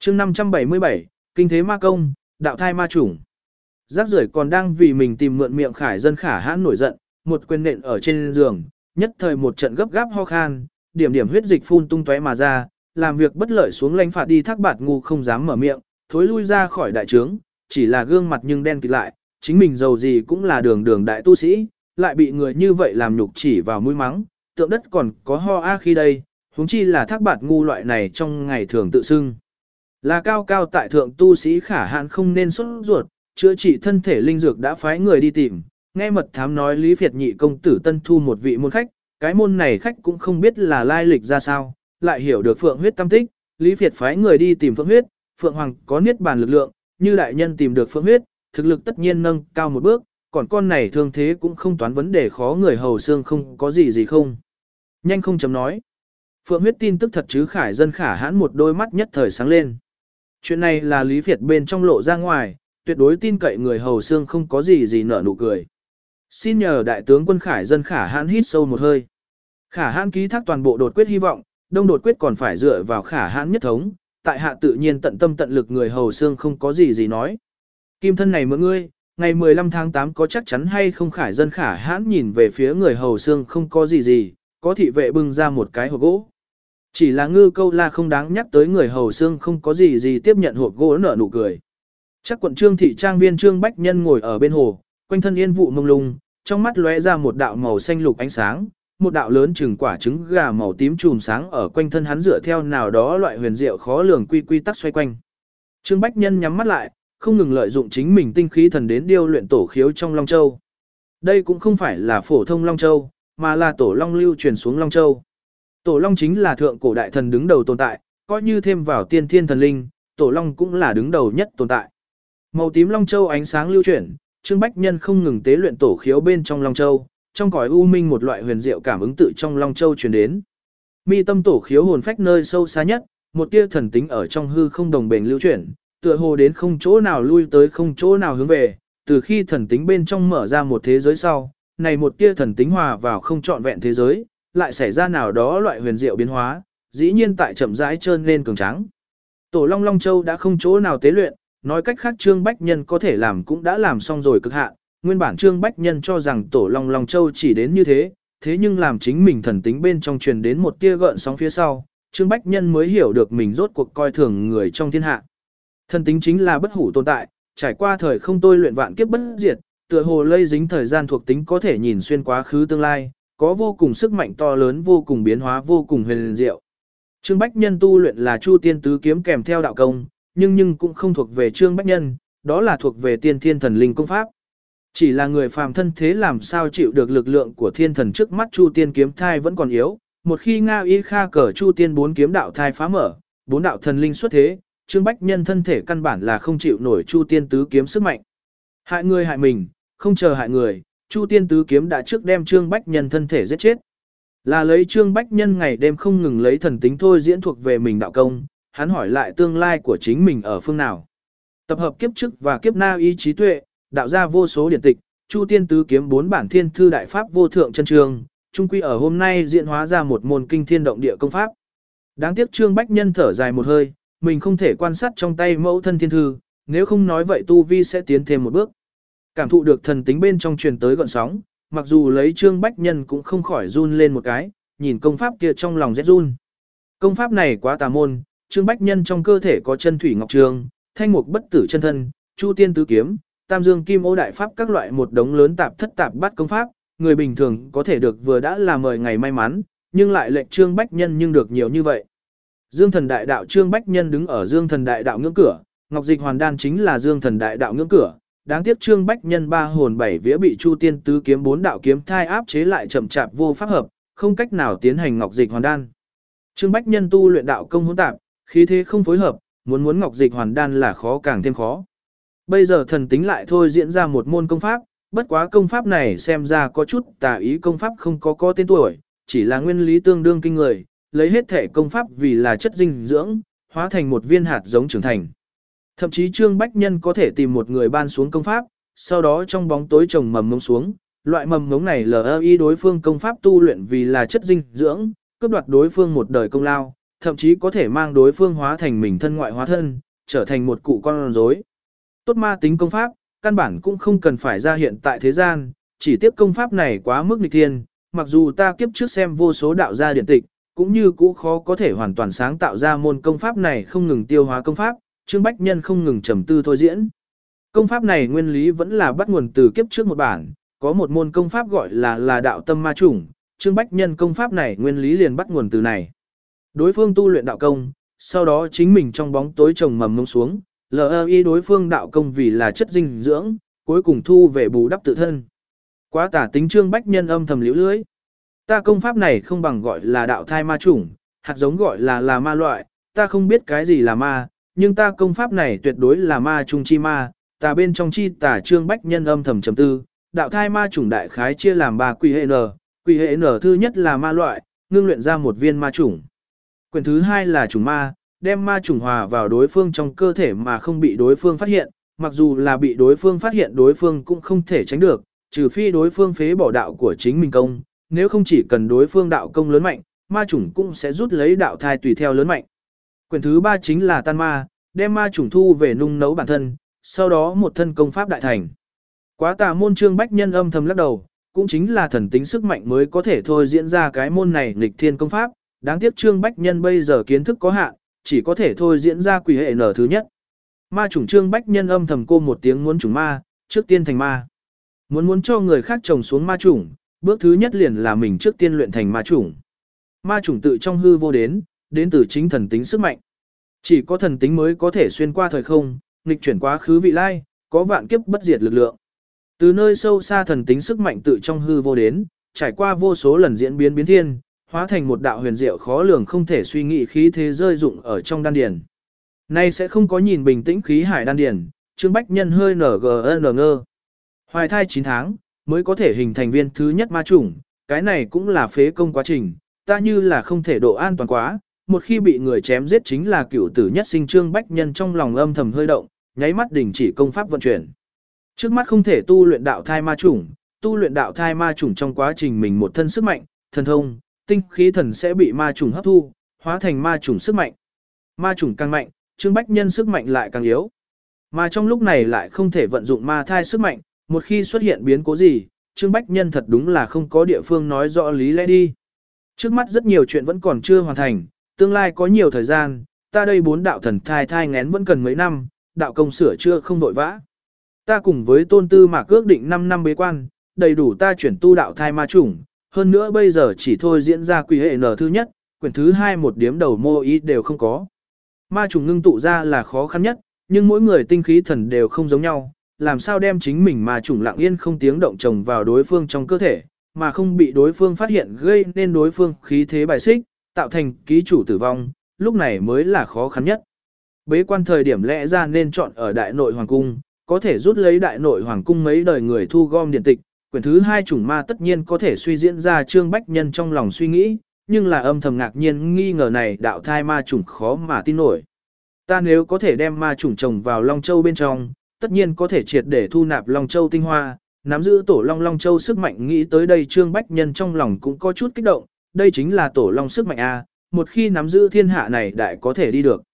chương 577, Kinh thế ma công, đạo thai ma chủng. Rác rưởi còn đang vì mình tìm mượn miệng Khải Dân Khả Hãn nổi giận, một quyền nện ở trên giường, nhất thời một trận gấp gáp ho khan, điểm điểm huyết dịch phun tung tóe mà ra, làm việc bất lợi xuống lãnh phạt đi Thác Bạt ngu không dám mở miệng, thối lui ra khỏi đại trướng, chỉ là gương mặt nhưng đen kịt lại, chính mình giàu gì cũng là đường đường đại tu sĩ, lại bị người như vậy làm nhục chỉ vào mũi mắng, tượng đất còn có ho a khi đây, huống chi là Thác Bạt ngu loại này trong ngày thường tự xưng. Là cao cao tại thượng tu sĩ Khả Hãn không nên sốt ruột, chữa trị thân thể linh dược đã phái người đi tìm, nghe mật thám nói Lý Việt nhị công tử tân thu một vị môn khách, cái môn này khách cũng không biết là lai lịch ra sao, lại hiểu được phượng huyết tâm tích, Lý Việt phái người đi tìm phượng huyết, phượng hoàng có niết bàn lực lượng, như đại nhân tìm được phượng huyết, thực lực tất nhiên nâng cao một bước, còn con này thương thế cũng không toán vấn đề khó người hầu xương không có gì không. Nhanh không chấm nói. Phượng huyết tin tức thật chứ Khải Dân Khả Hãn một đôi mắt nhất thời sáng lên. Chuyện này là Lý Việt bên trong lộ ra ngoài, tuyệt đối tin cậy người hầu xương không có gì nở nụ cười. Xin nhờ đại tướng quân Khải Dân Khả Hãn hít sâu một hơi. Khả Hãn ký thác toàn bộ đột quyết hy vọng, đông đột quyết còn phải dựa vào Khả Hãn nhất thống, tại hạ tự nhiên tận tâm tận lực người hầu xương không có gì nói. Kim thân này mượn ngươi, ngày 15 tháng 8 có chắc chắn hay không Khải Dân Khả Hãn nhìn về phía người hầu xương không có gì, có thị vệ bưng ra một cái hộp gỗ. Chỉ là ngư câu la không đáng nhắc tới người hầu xương không có gì tiếp nhận hộp gỗ nở nụ cười. Chắc quận Trương thị trang viên Trương Bách Nhân ngồi ở bên hồ, quanh thân yên vụ mông lung, trong mắt lóe ra một đạo màu xanh lục ánh sáng, một đạo lớn chừng quả trứng gà màu tím chùm sáng ở quanh thân hắn dựa theo nào đó loại huyền diệu khó lường quy tắc xoay quanh. Trương Bách Nhân nhắm mắt lại, không ngừng lợi dụng chính mình tinh khí thần đến điêu luyện tổ khiếu trong Long Châu. Đây cũng không phải là phổ thông Long Châu, mà là tổ Long lưu truyền xuống Long Châu. Tổ Long chính là thượng cổ đại thần đứng đầu tồn tại, coi như thêm vào tiên thiên thần linh, tổ Long cũng là đứng đầu nhất tồn tại. Màu tím Long Châu ánh sáng lưu chuyển, Trương Bách Nhân không ngừng tế luyện tổ khiếu bên trong Long Châu, trong cõi u minh một loại huyền diệu cảm ứng tự trong Long Châu truyền đến. Mi tâm tổ khiếu hồn phách nơi sâu xa nhất, một tia thần tính ở trong hư không đồng bền lưu chuyển, tựa hồ đến không chỗ nào lui tới không chỗ nào hướng về, từ khi thần tính bên trong mở ra một thế giới sau, này một tia thần tính hòa vào không trọn vẹn thế giới, lại xảy ra nào đó loại huyền diệu biến hóa, dĩ nhiên tại chậm rãi trơn lên cường tráng. Tổ Long Long Châu đã không chỗ nào tế luyện, nói cách khác Trương Bách Nhân có thể làm cũng đã làm xong rồi cực hạn. Nguyên bản Trương Bách Nhân cho rằng tổ Long Long Châu chỉ đến như thế, thế nhưng làm chính mình thần tính bên trong truyền đến một tia gợn sóng phía sau, Trương Bách Nhân mới hiểu được mình rốt cuộc coi thường người trong thiên hạ. Thần tính chính là bất hủ tồn tại, trải qua thời không tôi luyện vạn kiếp bất diệt, tựa hồ lây dính thời gian thuộc tính có thể nhìn xuyên quá khứ tương lai, có vô cùng sức mạnh to lớn, vô cùng biến hóa, vô cùng huyền diệu. Trương Bách Nhân tu luyện là Chu Tiên Tứ Kiếm kèm theo đạo công, nhưng cũng không thuộc về Trương Bách Nhân, đó là thuộc về tiên thiên thần linh công pháp. Chỉ là người phàm thân thế làm sao chịu được lực lượng của thiên thần trước mắt Chu Tiên kiếm thai vẫn còn yếu, một khi Nga Y Kha cờ Chu Tiên 4 kiếm đạo thai phá mở, 4 đạo thần linh xuất thế, Trương Bách Nhân thân thể căn bản là không chịu nổi Chu Tiên Tứ kiếm sức mạnh. Hại người hại mình, không chờ hại người, Chu Tiên Tứ kiếm đã trước đem Trương Bách Nhân thân thể giết chết. Là lấy Trương Bách Nhân ngày đêm không ngừng lấy thần tính thôi diễn thuộc về mình đạo công, hắn hỏi lại tương lai của chính mình ở phương nào. Tập hợp kiếp trước và kiếp na ý trí tuệ, đạo ra vô số điển tịch, Chu Tiên Tứ kiếm 4 bản thiên thư đại pháp vô thượng chân trường, trung quy ở hôm nay diễn hóa ra một môn kinh thiên động địa công pháp. Đáng tiếc Trương Bách Nhân thở dài một hơi, mình không thể quan sát trong tay mẫu thân thiên thư, nếu không nói vậy tu vi sẽ tiến thêm một bước. Cảm thụ được thần tính bên trong truyền tới gợn sóng, mặc dù lấy Trương Bách Nhân cũng không khỏi run lên một cái, nhìn công pháp kia trong lòng rét run. Công pháp này quá tà môn, Trương Bách Nhân trong cơ thể có chân thủy ngọc trường, thanh mục bất tử chân thân, Chu Tiên Tứ kiếm, Tam Dương Kim Ô đại pháp các loại một đống lớn tạp thất tạp bắt công pháp, người bình thường có thể được vừa đã là mời ngày may mắn, nhưng lại lệnh Trương Bách Nhân nhưng được nhiều như vậy. Dương Thần Đại Đạo Trương Bách Nhân đứng ở Dương Thần Đại Đạo ngưỡng cửa, Ngọc Dịch Hoàn Đan chính là Dương Thần Đại Đạo ngưỡng cửa. Đáng tiếc Trương Bách Nhân 3 hồn 7 vía bị Chu Tiên Tứ kiếm 4 đạo kiếm thai áp chế lại chậm chạp vô pháp hợp, không cách nào tiến hành Ngọc Dịch Hoàn Đan. Trương Bách Nhân tu luyện đạo công hỗn tạp, khí thế không phối hợp, muốn Ngọc Dịch Hoàn Đan là khó càng thêm khó. Bây giờ thần tính lại thôi diễn ra một môn công pháp, bất quá công pháp này xem ra có chút tà ý, công pháp không có tên tuổi, chỉ là nguyên lý tương đương kinh người, lấy hết thể công pháp vì là chất dinh dưỡng, hóa thành một viên hạt giống trưởng thành. Thậm chí Trương Bách Nhân có thể tìm một người ban xuống công pháp, sau đó trong bóng tối trồng mầm ngống xuống, loại mầm ngống này LI đối phương công pháp tu luyện vì là chất dinh dưỡng, cướp đoạt đối phương một đời công lao, thậm chí có thể mang đối phương hóa thành mình thân ngoại hóa thân, trở thành một cụ con rối. Tốt ma tính công pháp, căn bản cũng không cần phải ra hiện tại thế gian, chỉ tiếc công pháp này quá mức nghịch thiên, mặc dù ta kiếp trước xem vô số đạo gia điển tịch, cũng như cũ khó có thể hoàn toàn sáng tạo ra môn công pháp này không ngừng tiêu hóa công pháp, Trương Bách Nhân không ngừng trầm tư thôi diễn. Công pháp này nguyên lý vẫn là bắt nguồn từ kiếp trước một bản, có một môn công pháp gọi là đạo tâm ma chủng, Trương Bách Nhân công pháp này nguyên lý liền bắt nguồn từ này. Đối phương tu luyện đạo công, sau đó chính mình trong bóng tối trồng mầm ngông xuống, LI đối phương đạo công vì là chất dinh dưỡng, cuối cùng thu về bù đắp tự thân. Quá tả tính Trương Bách Nhân âm thầm liễu lưới. Ta công pháp này không bằng gọi là đạo thai ma chủng, hạt giống gọi là ma loại, ta không biết cái gì là ma, nhưng ta công pháp này tuyệt đối là ma trung chi ma, tà bên trong chi tà. Trương Bách Nhân âm thầm trầm tư, đạo thai ma chủng đại khái chia làm 3 quỷ hệ N thứ nhất là ma loại, ngưng luyện ra một viên ma chủng. Quyển thứ hai là chủng ma, đem ma chủng hòa vào đối phương trong cơ thể mà không bị đối phương phát hiện, mặc dù là bị đối phương phát hiện đối phương cũng không thể tránh được, trừ phi đối phương phế bỏ đạo của chính mình công, nếu không chỉ cần đối phương đạo công lớn mạnh, ma chủng cũng sẽ rút lấy đạo thai tùy theo lớn mạnh. Quyển thứ ba chính là tan ma, đem ma chủng thu về nung nấu bản thân, sau đó một thân công pháp đại thành. Quá tà môn Trương Bách Nhân âm thầm lắc đầu, cũng chính là thần tính sức mạnh mới có thể thôi diễn ra cái môn này nghịch thiên công pháp, đáng tiếc Trương Bách Nhân bây giờ kiến thức có hạn, chỉ có thể thôi diễn ra quỷ hệ N thứ nhất. Ma chủng Trương Bách Nhân âm thầm cô một tiếng muốn chủng ma, trước tiên thành ma. Muốn cho người khác trồng xuống ma chủng, bước thứ nhất liền là mình trước tiên luyện thành ma chủng. Ma chủng tự trong hư vô đến từ chính thần tính sức mạnh. Chỉ có thần tính mới có thể xuyên qua thời không, nghịch chuyển quá khứ vị lai, có vạn kiếp bất diệt lực lượng. Từ nơi sâu xa thần tính sức mạnh tự trong hư vô đến, trải qua vô số lần diễn biến biến thiên, hóa thành một đạo huyền diệu khó lường không thể suy nghĩ khí thế rơi dụng ở trong đan điền. Nay sẽ không có nhìn bình tĩnh khí hải đan điền, Trương Bách Nhân hơi ngơ. Hoài thai 9 tháng, mới có thể hình thành viên thứ nhất ma chủng, cái này cũng là phế công quá trình, ta như là không thể độ an toàn quá, một khi bị người chém giết chính là cửu tử nhất sinh. Trương Bách Nhân trong lòng âm thầm hơi động, nháy mắt đình chỉ công pháp vận chuyển. Trước mắt không thể tu luyện đạo thai ma chủng, tu luyện đạo thai ma chủng trong quá trình mình một thân sức mạnh, thần thông, tinh khí thần sẽ bị ma chủng hấp thu, hóa thành ma chủng sức mạnh. Ma chủng càng mạnh, Trương Bách Nhân sức mạnh lại càng yếu. Mà trong lúc này lại không thể vận dụng ma thai sức mạnh, một khi xuất hiện biến cố gì, Trương Bách Nhân thật đúng là không có địa phương nói rõ lý lẽ đi. Trước mắt rất nhiều chuyện vẫn còn chưa hoàn thành, tương lai có nhiều thời gian, ta đây 4 đạo thần thai ngén vẫn cần mấy năm, đạo công sửa chưa không vội vã. Ta cùng với Tôn Tư Mạc ước định 5 năm bế quan, đầy đủ ta chuyển tu đạo thai ma chủng, hơn nữa bây giờ chỉ thôi diễn ra quỷ hệ N thứ nhất, quyển thứ hai một điếm đầu mô ý đều không có. Ma chủng ngưng tụ ra là khó khăn nhất, nhưng mỗi người tinh khí thần đều không giống nhau, làm sao đem chính mình ma chủng lặng yên không tiếng động trồng vào đối phương trong cơ thể, mà không bị đối phương phát hiện gây nên đối phương khí thế bài xích, tạo thành ký chủ tử vong, lúc này mới là khó khăn nhất. Bế quan thời điểm lẽ ra nên chọn ở Đại Nội Hoàng Cung, có thể rút lấy Đại Nội Hoàng Cung mấy đời người thu gom điện tịch, quyển thứ hai chủng ma tất nhiên có thể suy diễn ra. Trương Bách Nhân trong lòng suy nghĩ, nhưng là âm thầm ngạc nhiên nghi ngờ này đạo thai ma chủng khó mà tin nổi. Ta nếu có thể đem ma chủng trồng vào Long Châu bên trong, tất nhiên có thể triệt để thu nạp Long Châu tinh hoa, nắm giữ tổ Long Châu sức mạnh. Nghĩ tới đây Trương Bách Nhân trong lòng cũng có chút kích động, đây chính là tổ Long sức mạnh A, một khi nắm giữ thiên hạ này đại có thể đi được.